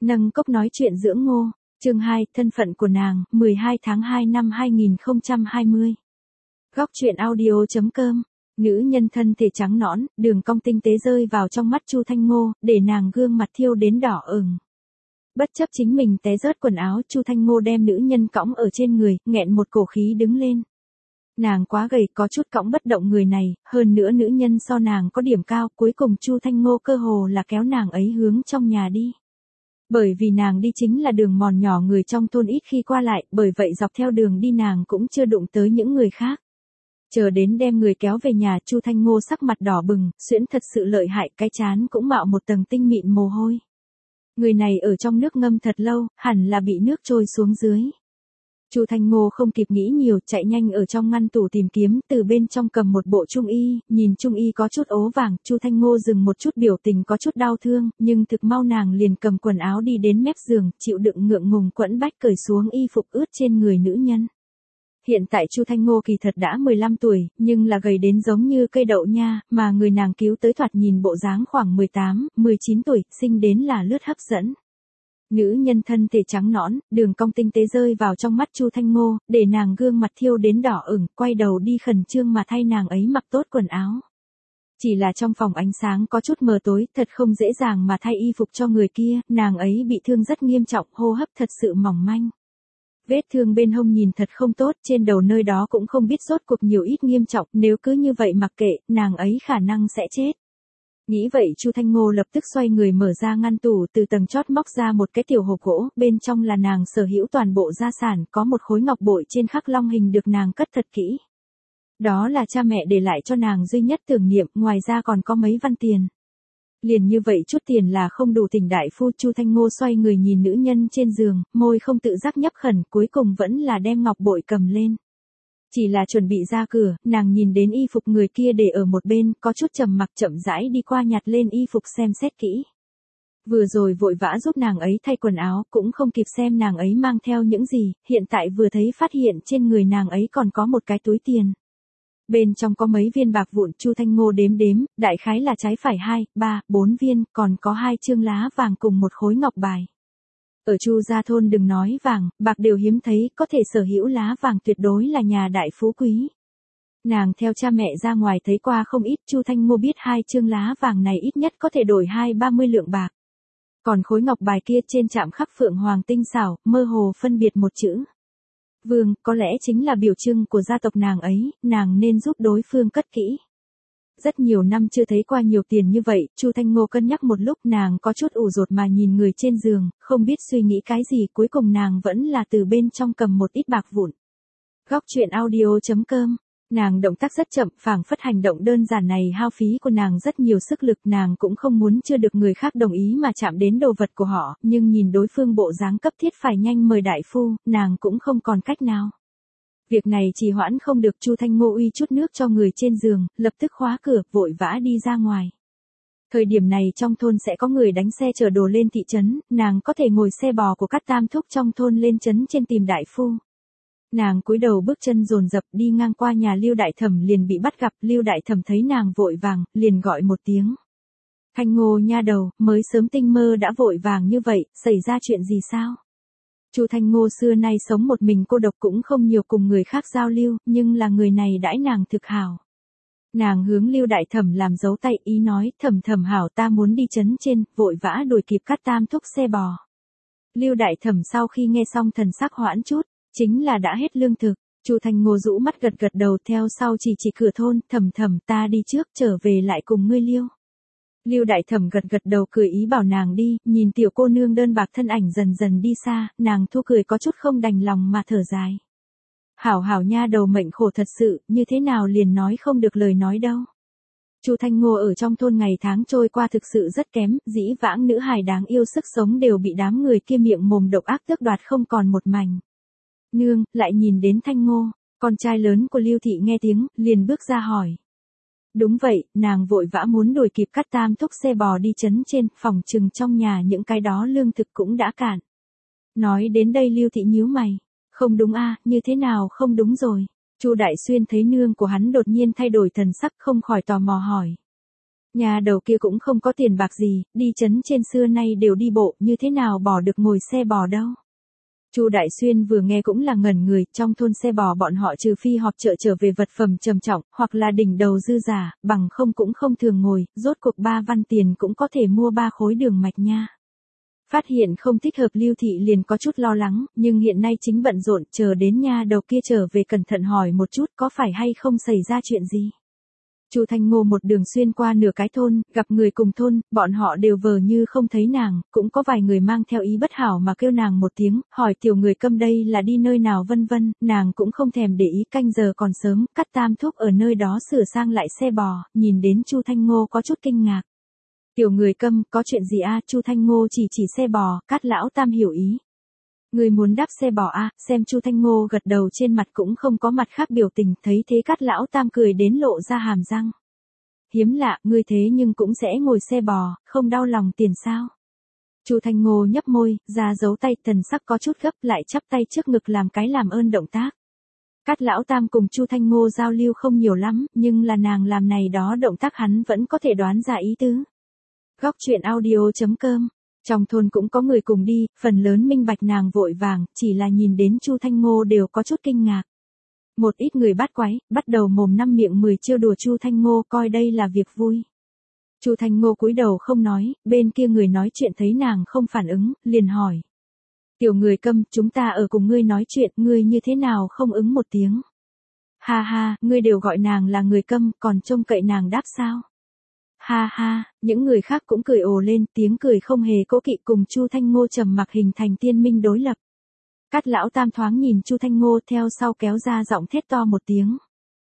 Nâng cốc nói chuyện dưỡng ngô, chương 2, thân phận của nàng, 12 tháng 2 năm 2020. Góc truyện audio.com, nữ nhân thân thể trắng nõn, đường cong tinh tế rơi vào trong mắt Chu Thanh Ngô, để nàng gương mặt thiêu đến đỏ ửng. Bất chấp chính mình té rớt quần áo, Chu Thanh Ngô đem nữ nhân cõng ở trên người, nghẹn một cổ khí đứng lên. Nàng quá gầy, có chút cõng bất động người này, hơn nữa nữ nhân so nàng có điểm cao, cuối cùng Chu Thanh Ngô cơ hồ là kéo nàng ấy hướng trong nhà đi. Bởi vì nàng đi chính là đường mòn nhỏ, người trong thôn ít khi qua lại, bởi vậy dọc theo đường đi nàng cũng chưa đụng tới những người khác. Chờ đến đem người kéo về nhà, Chu Thanh Ngô sắc mặt đỏ bừng, suyễn thật sự lợi hại, cái trán cũng mạo một tầng tinh mịn mồ hôi. Người này ở trong nước ngâm thật lâu, hẳn là bị nước trôi xuống dưới. Chu Thanh Ngô không kịp nghĩ nhiều, chạy nhanh ở trong ngăn tủ tìm kiếm, từ bên trong cầm một bộ trung y, nhìn trung y có chút ố vàng, Chu Thanh Ngô dừng một chút, biểu tình có chút đau thương, nhưng thực mau nàng liền cầm quần áo đi đến mép giường, chịu đựng ngượng ngùng quẫn bách cởi xuống y phục ướt trên người nữ nhân. Hiện tại Chu Thanh Ngô kỳ thật đã 15 tuổi, nhưng là gầy đến giống như cây đậu nha, mà người nàng cứu tới thoạt nhìn bộ dáng khoảng 18, 19 tuổi, sinh đến là lướt hấp dẫn. Nữ nhân thân thể trắng nõn, đường cong tinh tế rơi vào trong mắt Chu Thanh Ngô, để nàng gương mặt thiêu đến đỏ ửng, quay đầu đi khẩn trương mà thay nàng ấy mặc tốt quần áo. Chỉ là trong phòng ánh sáng có chút mờ tối, thật không dễ dàng mà thay y phục cho người kia, nàng ấy bị thương rất nghiêm trọng, hô hấp thật sự mỏng manh. Vết thương bên hông nhìn thật không tốt, trên đầu nơi đó cũng không biết rốt cuộc nhiều ít nghiêm trọng, nếu cứ như vậy mặc kệ, nàng ấy khả năng sẽ chết. Nghĩ vậy Chu Thanh Ngô lập tức xoay người mở ra ngăn tủ, từ tầng chót móc ra một cái tiểu hộp gỗ, bên trong là nàng sở hữu toàn bộ gia sản, có một khối ngọc bội trên khắc long hình được nàng cất thật kỹ. Đó là cha mẹ để lại cho nàng duy nhất tưởng niệm, ngoài ra còn có mấy văn tiền. Liền như vậy chút tiền là không đủ tỉnh đại phu. Chu Thanh Ngô xoay người nhìn nữ nhân trên giường, môi không tự giác nhấp khẩn, cuối cùng vẫn là đem ngọc bội cầm lên. Chỉ là chuẩn bị ra cửa, nàng nhìn đến y phục người kia để ở một bên, có chút trầm mặc, chậm rãi đi qua nhặt lên y phục xem xét kỹ. Vừa rồi vội vã giúp nàng ấy thay quần áo, cũng không kịp xem nàng ấy mang theo những gì, hiện tại vừa thấy phát hiện trên người nàng ấy còn có một cái túi tiền. Bên trong có mấy viên bạc vụn, Chu Thanh Ngô đếm đếm, đại khái là trái phải 2, 3, 4 viên, còn có 2 chương lá vàng cùng một khối ngọc bài. Ở Chu gia thôn đừng nói vàng, bạc đều hiếm thấy, có thể sở hữu lá vàng tuyệt đối là nhà đại phú quý. Nàng theo cha mẹ ra ngoài thấy qua không ít, Chu Thanh Ngô biết 2 chương lá vàng này ít nhất có thể đổi 20-30 lượng bạc. Còn khối ngọc bài kia trên chạm khắc phượng hoàng tinh xảo, mơ hồ phân biệt một chữ Vương, có lẽ chính là biểu trưng của gia tộc nàng ấy, nàng nên giúp đối phương cất kỹ. Rất nhiều năm chưa thấy qua nhiều tiền như vậy, Chu Thanh Ngô cân nhắc một lúc, nàng có chút ủ rột mà nhìn người trên giường, không biết suy nghĩ cái gì, cuối cùng nàng vẫn là từ bên trong cầm một ít bạc vụn. Góc truyện audio.com, nàng động tác rất chậm, phảng phất hành động đơn giản này hao phí của nàng rất nhiều sức lực, nàng cũng không muốn chưa được người khác đồng ý mà chạm đến đồ vật của họ, nhưng nhìn đối phương bộ dáng cấp thiết phải nhanh mời đại phu, nàng cũng không còn cách nào. Việc này trì hoãn không được. Chu Thanh Ngô uy chút nước cho người trên giường, lập tức khóa cửa, vội vã đi ra ngoài. Thời điểm này trong thôn sẽ có người đánh xe chở đồ lên thị trấn, nàng có thể ngồi xe bò của các tam thúc trong thôn lên trấn trên tìm đại phu. Nàng cúi đầu bước chân dồn dập đi ngang qua nhà Lưu Đại Thẩm liền bị bắt gặp, Lưu Đại Thẩm thấy nàng vội vàng, liền gọi một tiếng. Thanh Ngô nha đầu, mới sớm tinh mơ đã vội vàng như vậy, xảy ra chuyện gì sao? Chu Thanh Ngô xưa nay sống một mình cô độc, cũng không nhiều cùng người khác giao lưu, nhưng là người này đãi nàng thực hảo. Nàng hướng Lưu Đại Thẩm làm dấu tay, ý nói, thẩm thẩm hảo, ta muốn đi trấn trên, vội vã đuổi kịp các tam thúc xe bò. Lưu Đại Thẩm sau khi nghe xong thần sắc hoãn chút, chính là đã hết lương thực. Chu Thanh Ngô rũ mắt gật gật đầu, theo sau chỉ cửa thôn, thẩm thẩm, ta đi trước, trở về lại cùng ngươi Lưu. Lưu Đại Thẩm gật gật đầu cười ý bảo nàng đi, nhìn tiểu cô nương đơn bạc thân ảnh dần dần đi xa, nàng thu cười có chút không đành lòng mà thở dài. Hảo hảo nha đầu mệnh khổ thật sự, như thế nào liền nói không được lời nói đâu. Chu Thanh Ngô ở trong thôn ngày tháng trôi qua thực sự rất kém, dĩ vãng nữ hài đáng yêu sức sống đều bị đám người kia miệng mồm độc ác tước đoạt không còn một mảnh. Nương, lại nhìn đến Thanh Ngô, con trai lớn của Lưu Thị nghe tiếng, liền bước ra hỏi. Đúng vậy, nàng vội vã muốn đuổi kịp các tam thúc xe bò đi trấn trên, phòng chừng trong nhà những cái đó lương thực cũng đã cạn. Nói đến đây Lưu Thị nhíu mày, không đúng a, như thế nào không đúng rồi. Chu Đại Xuyên thấy nương của hắn đột nhiên thay đổi thần sắc, không khỏi tò mò hỏi. Nhà đầu kia cũng không có tiền bạc gì, đi trấn trên xưa nay đều đi bộ, như thế nào bỏ được ngồi xe bò đâu. Chu Đại Xuyên vừa nghe cũng là ngẩn người, trong thôn xe bò bọn họ trừ phi họp chợ trở về vật phẩm trầm trọng, hoặc là đỉnh đầu dư giả, bằng không cũng không thường ngồi, rốt cuộc 3 văn tiền cũng có thể mua 3 khối đường mạch nha. Phát hiện không thích hợp Lưu Thị liền có chút lo lắng, nhưng hiện nay chính bận rộn, chờ đến nha đầu kia trở về cẩn thận hỏi một chút có phải hay không xảy ra chuyện gì. Chu Thanh Ngô một đường xuyên qua nửa cái thôn, gặp người cùng thôn, bọn họ đều vờ như không thấy nàng, cũng có vài người mang theo ý bất hảo mà kêu nàng một tiếng, hỏi tiểu người Câm đây là đi nơi nào vân vân, nàng cũng không thèm để ý, canh giờ còn sớm, Cát Tam thúc ở nơi đó sửa sang lại xe bò, nhìn đến Chu Thanh Ngô có chút kinh ngạc. Tiểu người Câm, có chuyện gì a? Chu Thanh Ngô chỉ xe bò, Cát lão tam hiểu ý. Người muốn đáp xe bò a? Xem Chu Thanh Ngô gật đầu, trên mặt cũng không có mặt khác biểu tình, thấy thế Cát lão tam cười đến lộ ra hàm răng. Hiếm lạ, ngươi thế nhưng cũng sẽ ngồi xe bò, không đau lòng tiền sao? Chu Thanh Ngô nhấp môi, ra dấu tay, thần sắc có chút gấp, lại chắp tay trước ngực làm cái làm ơn động tác. Cát lão tam cùng Chu Thanh Ngô giao lưu không nhiều lắm, nhưng là nàng làm này đó động tác hắn vẫn có thể đoán ra ý tứ. Góc truyện audio.com. Trong thôn cũng có người cùng đi, phần lớn minh bạch nàng vội vàng, chỉ là nhìn đến Chu Thanh Ngô đều có chút kinh ngạc. Một ít người bắt quái, bắt đầu mồm năm miệng 10 trêu đùa Chu Thanh Ngô, coi đây là việc vui. Chu Thanh Ngô cúi đầu không nói, bên kia người nói chuyện thấy nàng không phản ứng, liền hỏi. Tiểu người Câm, chúng ta ở cùng ngươi nói chuyện, ngươi như thế nào không ứng một tiếng? Ha ha, ngươi đều gọi nàng là người Câm, còn trông cậy nàng đáp sao? Ha ha, những người khác cũng cười ồ lên, tiếng cười không hề cố kỵ, cùng Chu Thanh Ngô trầm mặc hình thành tiên minh đối lập. Cát lão tam thoáng nhìn Chu Thanh Ngô, theo sau kéo ra giọng thét to một tiếng.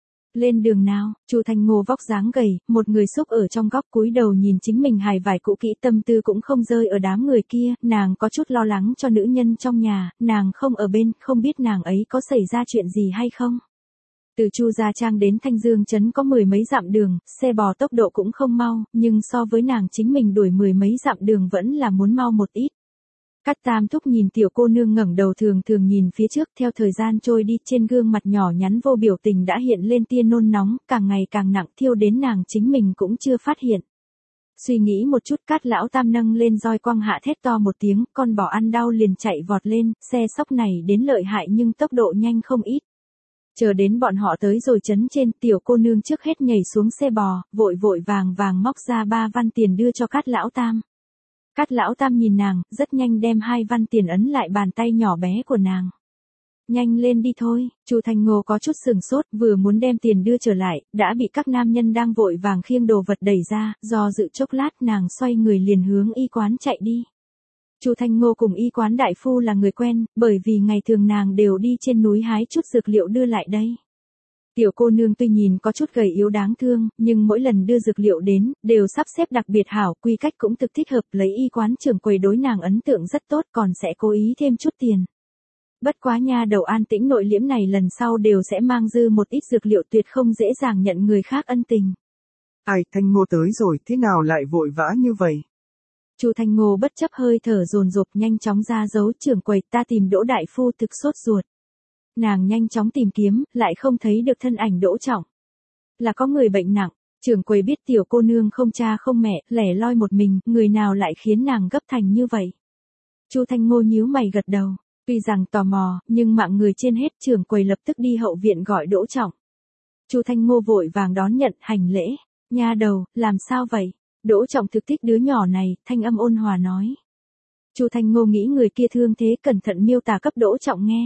Lên đường nào? Chu Thanh Ngô vóc dáng gầy, một người xúc ở trong góc cúi đầu nhìn chính mình hài vải cũ kỹ, tâm tư cũng không rơi ở đám người kia, nàng có chút lo lắng cho nữ nhân trong nhà, nàng không ở bên, không biết nàng ấy có xảy ra chuyện gì hay không. Từ Chu Gia Trang đến Thanh Dương trấn có 10 mấy dặm đường, xe bò tốc độ cũng không mau, nhưng so với nàng chính mình đuổi 10 mấy dặm đường vẫn là muốn mau một ít. Cát Tam thúc nhìn tiểu cô nương ngẩng đầu thường thường nhìn phía trước, theo thời gian trôi đi, trên gương mặt nhỏ nhắn vô biểu tình đã hiện lên tia nôn nóng, càng ngày càng nặng, thiêu đến nàng chính mình cũng chưa phát hiện. Suy nghĩ một chút, Cát lão tam nâng lên roi quăng hạ, thét to một tiếng, con bò ăn đau liền chạy vọt lên, xe sóc này đến lợi hại nhưng tốc độ nhanh không ít. Chờ đến bọn họ tới rồi trấn trên, tiểu cô nương trước hết nhảy xuống xe bò, vội vội vàng vàng móc ra 3 văn tiền đưa cho Cát lão tam. Cát lão tam nhìn nàng, rất nhanh đem 2 văn tiền ấn lại bàn tay nhỏ bé của nàng. Nhanh lên đi thôi. Chu Thanh Ngô có chút sừng sốt, vừa muốn đem tiền đưa trở lại, đã bị các nam nhân đang vội vàng khiêng đồ vật đẩy ra, do dự chốc lát nàng xoay người liền hướng y quán chạy đi. Chu Thanh Ngô cùng y quán đại phu là người quen, bởi vì ngày thường nàng đều đi trên núi hái chút dược liệu đưa lại đây. Tiểu cô nương tuy nhìn có chút gầy yếu đáng thương, nhưng mỗi lần đưa dược liệu đến, đều sắp xếp đặc biệt hảo, quy cách cũng thực thích hợp, lấy y quán trưởng quầy đối nàng ấn tượng rất tốt, còn sẽ cố ý thêm chút tiền. Bất quá nha đầu an tĩnh nội liễm này lần sau đều sẽ mang dư một ít dược liệu, tuyệt không dễ dàng nhận người khác ân tình. Ai, Thanh Ngô tới rồi, thế nào lại vội vã như vậy? Chu Thanh Ngô bất chấp hơi thở dồn dập nhanh chóng ra dấu, trưởng quầy, ta tìm Đỗ đại phu, thực sốt ruột. Nàng nhanh chóng tìm kiếm, lại không thấy được thân ảnh Đỗ Trọng. Là có người bệnh nặng, trưởng quầy biết tiểu cô nương không cha không mẹ, lẻ loi một mình, người nào lại khiến nàng gấp thành như vậy. Chu Thanh Ngô nhíu mày gật đầu, tuy rằng tò mò, nhưng mạng người trên hết, trưởng quầy lập tức đi hậu viện gọi Đỗ Trọng. Chu Thanh Ngô vội vàng đón nhận, hành lễ, nha đầu, làm sao vậy? Đỗ Trọng thực thích đứa nhỏ này, thanh âm ôn hòa nói. Chu Thanh Ngô nghĩ người kia thương thế, cẩn thận miêu tả cấp Đỗ Trọng nghe.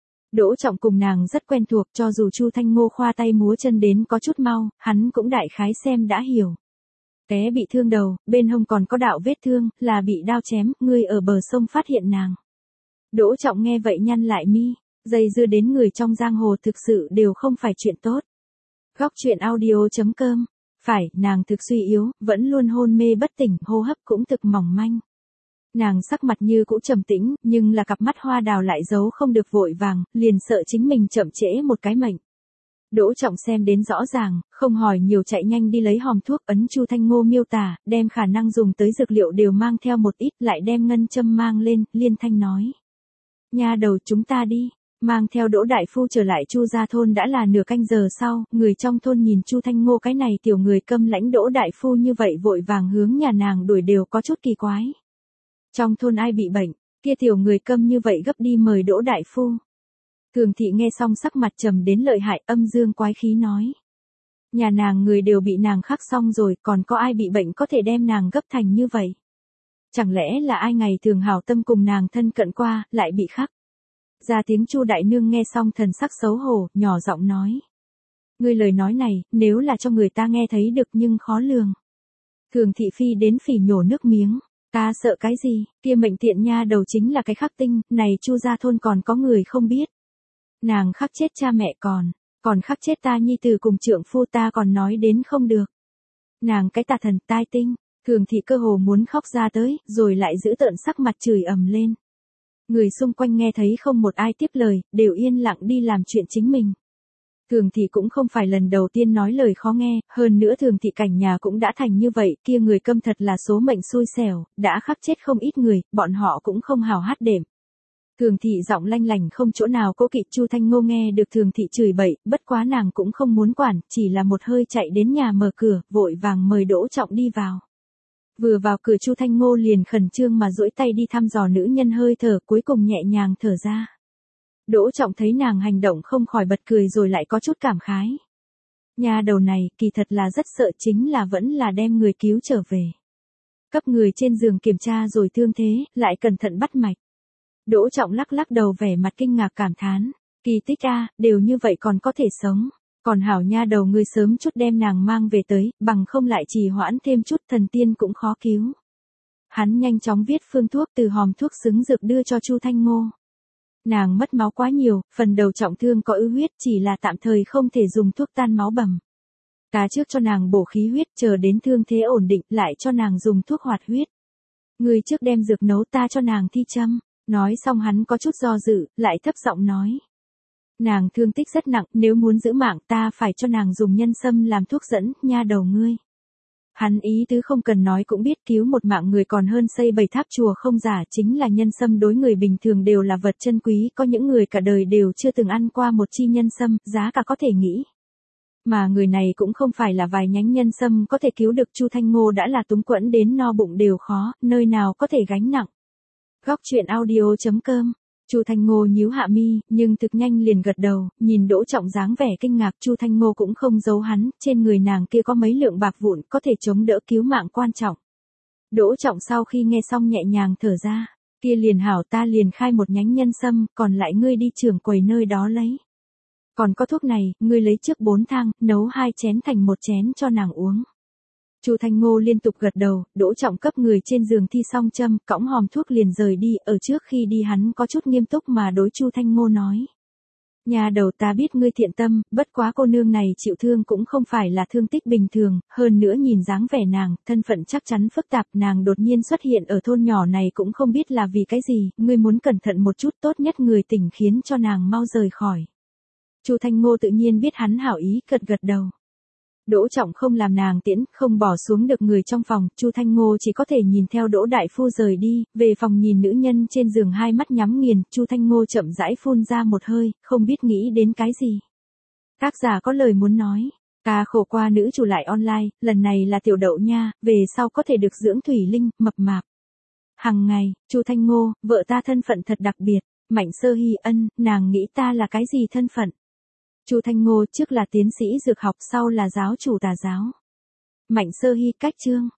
Đỗ Trọng cùng nàng rất quen thuộc, cho dù Chu Thanh Ngô khoa tay múa chân đến có chút mau, hắn cũng đại khái xem đã hiểu. Té bị thương đầu, bên hông còn có đạo vết thương, là bị đao chém, ngươi ở bờ sông phát hiện nàng. Đỗ Trọng nghe vậy nhăn lại mi, dây dưa đến người trong giang hồ thực sự đều không phải chuyện tốt. Góc truyện audio.com. Phải, nàng thực suy yếu, vẫn luôn hôn mê bất tỉnh, hô hấp cũng thực mỏng manh. Nàng sắc mặt như cũ trầm tĩnh, nhưng là cặp mắt hoa đào lại giấu không được vội vàng, liền sợ chính mình chậm trễ một cái mệnh. Đỗ Trọng xem đến rõ ràng, không hỏi nhiều chạy nhanh đi lấy hòm thuốc, ấn Chu Thanh Ngô miêu tả, đem khả năng dùng tới dược liệu đều mang theo một ít, lại đem ngân châm mang lên, liên thanh nói. Nha đầu, chúng ta đi. Mang theo Đỗ đại phu trở lại Chu gia thôn đã là nửa canh giờ sau, người trong thôn nhìn Chu Thanh Ngô cái này tiểu người câm lãnh Đỗ đại phu như vậy vội vàng hướng nhà nàng đuổi đều có chút kỳ quái. Trong thôn ai bị bệnh, kia tiểu người câm như vậy gấp đi mời Đỗ đại phu. Thường thị nghe xong sắc mặt trầm đến lợi hại, âm dương quái khí nói. Nhà nàng người đều bị nàng khắc xong rồi, còn có ai bị bệnh có thể đem nàng gấp thành như vậy? Chẳng lẽ là ai ngày thường hảo tâm cùng nàng thân cận qua, lại bị khắc? Ra tiếng Chu đại nương nghe xong thần sắc xấu hổ, nhỏ giọng nói. Ngươi lời nói này, nếu là cho người ta nghe thấy được nhưng khó lường. Thường thị phi đến phỉ nhổ nước miếng. Ta sợ cái gì, kia mệnh tiện nha đầu chính là cái khắc tinh, này Chu gia thôn còn có người không biết. Nàng khắc chết cha mẹ còn khắc chết ta nhi tử cùng trượng phu ta còn nói đến không được. Nàng cái tà thần tai tinh, thường thị cơ hồ muốn khóc ra tới, rồi lại giữ tợn sắc mặt chửi ầm lên. Người xung quanh nghe thấy không một ai tiếp lời, đều yên lặng đi làm chuyện chính mình. Thường thị cũng không phải lần đầu tiên nói lời khó nghe, hơn nữa thường thị cảnh nhà cũng đã thành như vậy, kia người câm thật là số mệnh xui xẻo, đã khắc chết không ít người, bọn họ cũng không hào hát đệm. Thường thị giọng lanh lành không chỗ nào cố kỵ. Chu Thanh Ngô nghe được thường thị chửi bậy, bất quá nàng cũng không muốn quản, chỉ là một hơi chạy đến nhà mở cửa, vội vàng mời Đỗ Trọng đi vào. Vừa vào cửa Chu Thanh Ngô liền khẩn trương mà duỗi tay đi thăm dò nữ nhân hơi thở, cuối cùng nhẹ nhàng thở ra. Đỗ Trọng thấy nàng hành động không khỏi bật cười rồi lại có chút cảm khái. Nhà đầu này, kỳ thật là rất sợ, chính là vẫn là đem người cứu trở về. Cấp người trên giường kiểm tra rồi thương thế, lại cẩn thận bắt mạch. Đỗ Trọng lắc lắc đầu vẻ mặt kinh ngạc cảm thán. Kỳ tích a, đều như vậy còn có thể sống. Còn hảo nha đầu ngươi sớm chút đem nàng mang về tới, bằng không lại trì hoãn thêm chút thần tiên cũng khó cứu. Hắn nhanh chóng viết phương thuốc từ hòm thuốc xứng dược đưa cho Chu Thanh Ngô. Nàng mất máu quá nhiều, phần đầu trọng thương có ứ huyết, chỉ là tạm thời không thể dùng thuốc tan máu bầm. Ta trước cho nàng bổ khí huyết, chờ đến thương thế ổn định lại cho nàng dùng thuốc hoạt huyết. Ngươi trước đem dược nấu, ta cho nàng thi châm. Nói xong hắn có chút do dự, lại thấp giọng nói. Nàng thương tích rất nặng, nếu muốn giữ mạng ta phải cho nàng dùng nhân sâm làm thuốc dẫn, nha đầu ngươi. Hắn ý tứ không cần nói cũng biết, cứu một mạng người còn hơn xây 7 tháp chùa không giả, chính là nhân sâm đối người bình thường đều là vật chân quý, có những người cả đời đều chưa từng ăn qua một chi nhân sâm, giá cả có thể nghĩ. Mà người này cũng không phải là vài nhánh nhân sâm có thể cứu được. Chu Thanh Ngô đã là túng quẫn đến no bụng đều khó, nơi nào có thể gánh nặng. Góc truyện audio.com. Chu Thanh Ngô nhíu hạ mi, nhưng thực nhanh liền gật đầu, nhìn Đỗ Trọng dáng vẻ kinh ngạc, Chu Thanh Ngô cũng không giấu hắn, trên người nàng kia có mấy lượng bạc vụn, có thể chống đỡ cứu mạng quan trọng. Đỗ Trọng sau khi nghe xong nhẹ nhàng thở ra, kia liền hảo, ta liền khai một nhánh nhân sâm, còn lại ngươi đi trưởng quầy nơi đó lấy. Còn có thuốc này, ngươi lấy trước 4 thang, nấu 2 chén thành 1 chén cho nàng uống. Chu Thanh Ngô liên tục gật đầu, Đỗ Trọng cấp người trên giường thi xong châm, cõng hòm thuốc liền rời đi, ở trước khi đi hắn có chút nghiêm túc mà đối Chu Thanh Ngô nói. Nhà đầu ta biết ngươi thiện tâm, bất quá cô nương này chịu thương cũng không phải là thương tích bình thường, hơn nữa nhìn dáng vẻ nàng, thân phận chắc chắn phức tạp, nàng đột nhiên xuất hiện ở thôn nhỏ này cũng không biết là vì cái gì, ngươi muốn cẩn thận một chút, tốt nhất người tỉnh khiến cho nàng mau rời khỏi. Chu Thanh Ngô tự nhiên biết hắn hảo ý, gật gật đầu. Đỗ Trọng không làm nàng tiễn, không bỏ xuống được người trong phòng, Chu Thanh Ngô chỉ có thể nhìn theo Đỗ đại phu rời đi, về phòng nhìn nữ nhân trên giường hai mắt nhắm nghiền, Chu Thanh Ngô chậm rãi phun ra một hơi, không biết nghĩ đến cái gì. Tác giả có lời muốn nói, ca khổ qua nữ chủ lại online, lần này là tiểu đậu nha, về sau có thể được dưỡng thủy linh, mập mạp. Hằng ngày, Chu Thanh Ngô, vợ ta thân phận thật đặc biệt, Mạnh Sơ Hy ân, nàng nghĩ ta là cái gì thân phận? Chu Thanh Ngô trước là tiến sĩ dược học, sau là giáo chủ tà giáo. Mạnh Sơ Hy cách chương.